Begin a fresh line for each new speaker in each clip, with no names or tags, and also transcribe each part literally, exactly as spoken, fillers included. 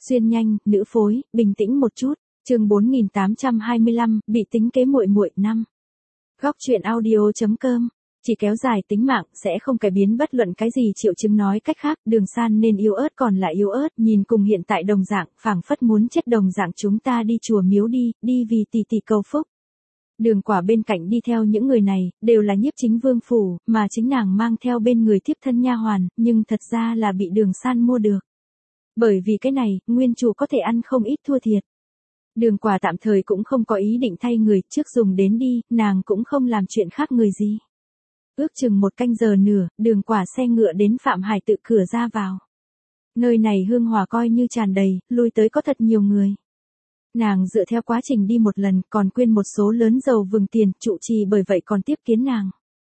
Xuyên nhanh, nữ phối, bình tĩnh một chút. Chương bốn nghìn tám trăm hai mươi lăm, bị tính kế muội muội năm. Góc truyện audio chấm com. Chỉ kéo dài tính mạng sẽ không cải biến bất luận cái gì, triệu chứng nói cách khác, Đường San nên yếu ớt còn là yếu ớt, nhìn cùng hiện tại đồng dạng, phảng phất muốn chết đồng dạng. Chúng ta đi chùa miếu đi, đi vì tỷ tỷ cầu phúc. Đường Quả bên cạnh đi theo những người này, đều là nhiếp chính vương phủ, mà chính nàng mang theo bên người thiếp thân nha hoàn, nhưng thật ra là bị Đường San mua được. Bởi vì cái này, nguyên chủ có thể ăn không ít thua thiệt. Đường Quả tạm thời cũng không có ý định thay người, trước dùng đến đi, nàng cũng không làm chuyện khác người gì. Ước chừng một canh giờ nửa, Đường Quả xe ngựa đến Phạm Hải Tự cửa ra vào. Nơi này hương hòa coi như tràn đầy, lui tới có thật nhiều người. Nàng dựa theo quá trình đi một lần, còn quên một số lớn dầu vừng tiền, trụ trì bởi vậy còn tiếp kiến nàng.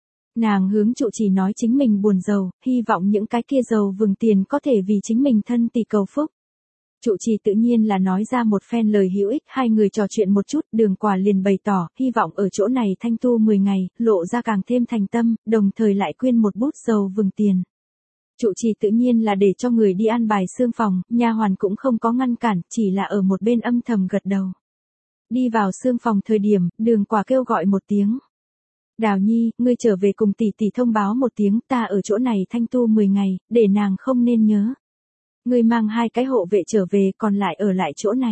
Nàng hướng trụ trì nói chính mình buồn giàu, hy vọng những cái kia dầu vừng tiền có thể vì chính mình thân tỷ cầu phúc. Trụ trì tự nhiên là nói ra một phen lời hữu ích, hai người trò chuyện một chút, Đường Quả liền bày tỏ, hy vọng ở chỗ này thanh tu mười ngày, lộ ra càng thêm thành tâm, đồng thời lại quyên một bút dầu vừng tiền. Trụ trì tự nhiên là để cho người đi an bài xương phòng, nha hoàn cũng không có ngăn cản, chỉ là ở một bên âm thầm gật đầu. Đi vào xương phòng thời điểm, Đường Quả kêu gọi một tiếng. Đào Nhi, ngươi trở về cùng tỷ tỷ thông báo một tiếng, ta ở chỗ này thanh tu mười ngày, để nàng không nên nhớ. Ngươi mang hai cái hộ vệ trở về, còn lại ở lại chỗ này.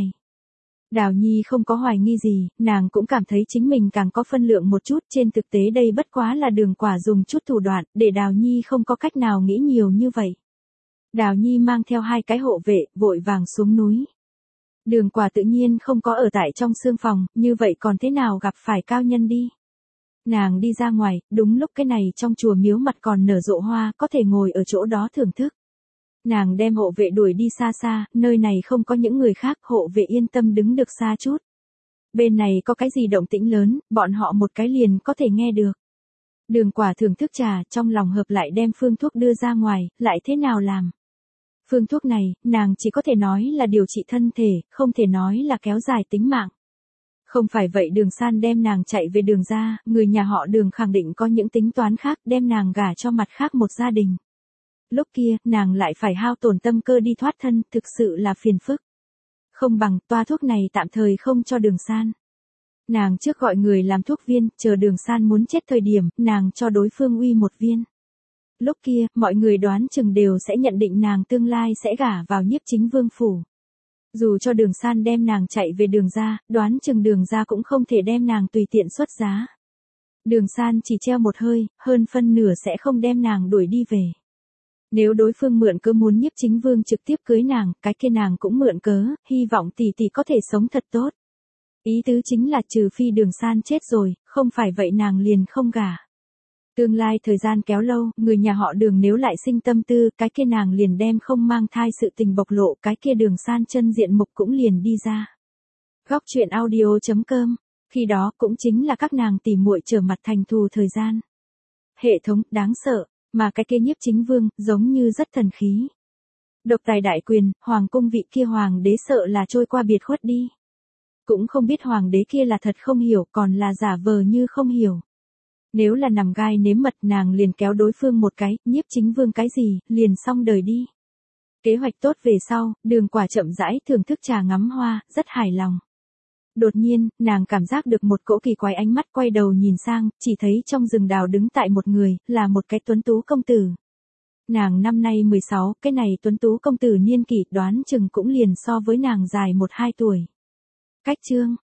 Đào Nhi không có hoài nghi gì, nàng cũng cảm thấy chính mình càng có phân lượng một chút, trên thực tế đây bất quá là Đường Quả dùng chút thủ đoạn, để Đào Nhi không có cách nào nghĩ nhiều như vậy. Đào Nhi mang theo hai cái hộ vệ, vội vàng xuống núi. Đường Quả tự nhiên không có ở tại trong xương phòng, như vậy còn thế nào gặp phải cao nhân đi. Nàng đi ra ngoài, đúng lúc cái này trong chùa miếu mặt còn nở rộ hoa, có thể ngồi ở chỗ đó thưởng thức. Nàng đem hộ vệ đuổi đi xa xa, nơi này không có những người khác, hộ vệ yên tâm đứng được xa chút. Bên này có cái gì động tĩnh lớn, bọn họ một cái liền có thể nghe được. Đường Quả thưởng thức trà, trong lòng hợp lại đem phương thuốc đưa ra ngoài, lại thế nào làm. Phương thuốc này, nàng chỉ có thể nói là điều trị thân thể, không thể nói là kéo dài tính mạng. Không phải vậy Đường San đem nàng chạy về Đường ra, người nhà họ Đường khẳng định có những tính toán khác, đem nàng gả cho mặt khác một gia đình. Lúc kia, nàng lại phải hao tổn tâm cơ đi thoát thân, thực sự là phiền phức. Không bằng, toa thuốc này tạm thời không cho Đường San. Nàng trước gọi người làm thuốc viên, chờ Đường San muốn chết thời điểm, nàng cho đối phương uy một viên. Lúc kia, mọi người đoán chừng đều sẽ nhận định nàng tương lai sẽ gả vào nhiếp chính vương phủ. Dù cho Đường San đem nàng chạy về Đường ra, đoán chừng Đường ra cũng không thể đem nàng tùy tiện xuất giá. Đường San chỉ treo một hơi, hơn phân nửa sẽ không đem nàng đuổi đi về. Nếu đối phương mượn cớ muốn nhiếp chính vương trực tiếp cưới nàng, cái kia nàng cũng mượn cớ, hy vọng tỷ tỷ có thể sống thật tốt. Ý tứ chính là trừ phi Đường San chết rồi, không phải vậy nàng liền không gả. Tương lai thời gian kéo lâu, người nhà họ Đường nếu lại sinh tâm tư, cái kia nàng liền đem không mang thai sự tình bộc lộ, cái kia Đường San chân diện mục cũng liền đi ra. Góc truyện audio chấm com, khi đó cũng chính là các nàng tỉ muội trở mặt thành thù thời gian. Hệ thống, đáng sợ. Mà cái kia nhiếp chính vương, giống như rất thần khí. Độc tài đại quyền, hoàng cung vị kia hoàng đế sợ là trôi qua biệt khuất đi. Cũng không biết hoàng đế kia là thật không hiểu, còn là giả vờ như không hiểu. Nếu là nằm gai nếm mật, nàng liền kéo đối phương một cái, nhiếp chính vương cái gì, liền xong đời đi. Kế hoạch tốt về sau, Đường Quả chậm rãi thưởng thức trà ngắm hoa, rất hài lòng. Đột nhiên, nàng cảm giác được một cỗ kỳ quái ánh mắt, quay đầu nhìn sang, chỉ thấy trong rừng đào đứng tại một người, là một cái tuấn tú công tử. Nàng năm nay mười sáu, cái này tuấn tú công tử niên kỷ đoán chừng cũng liền so với nàng dài một hai tuổi. Cách chương,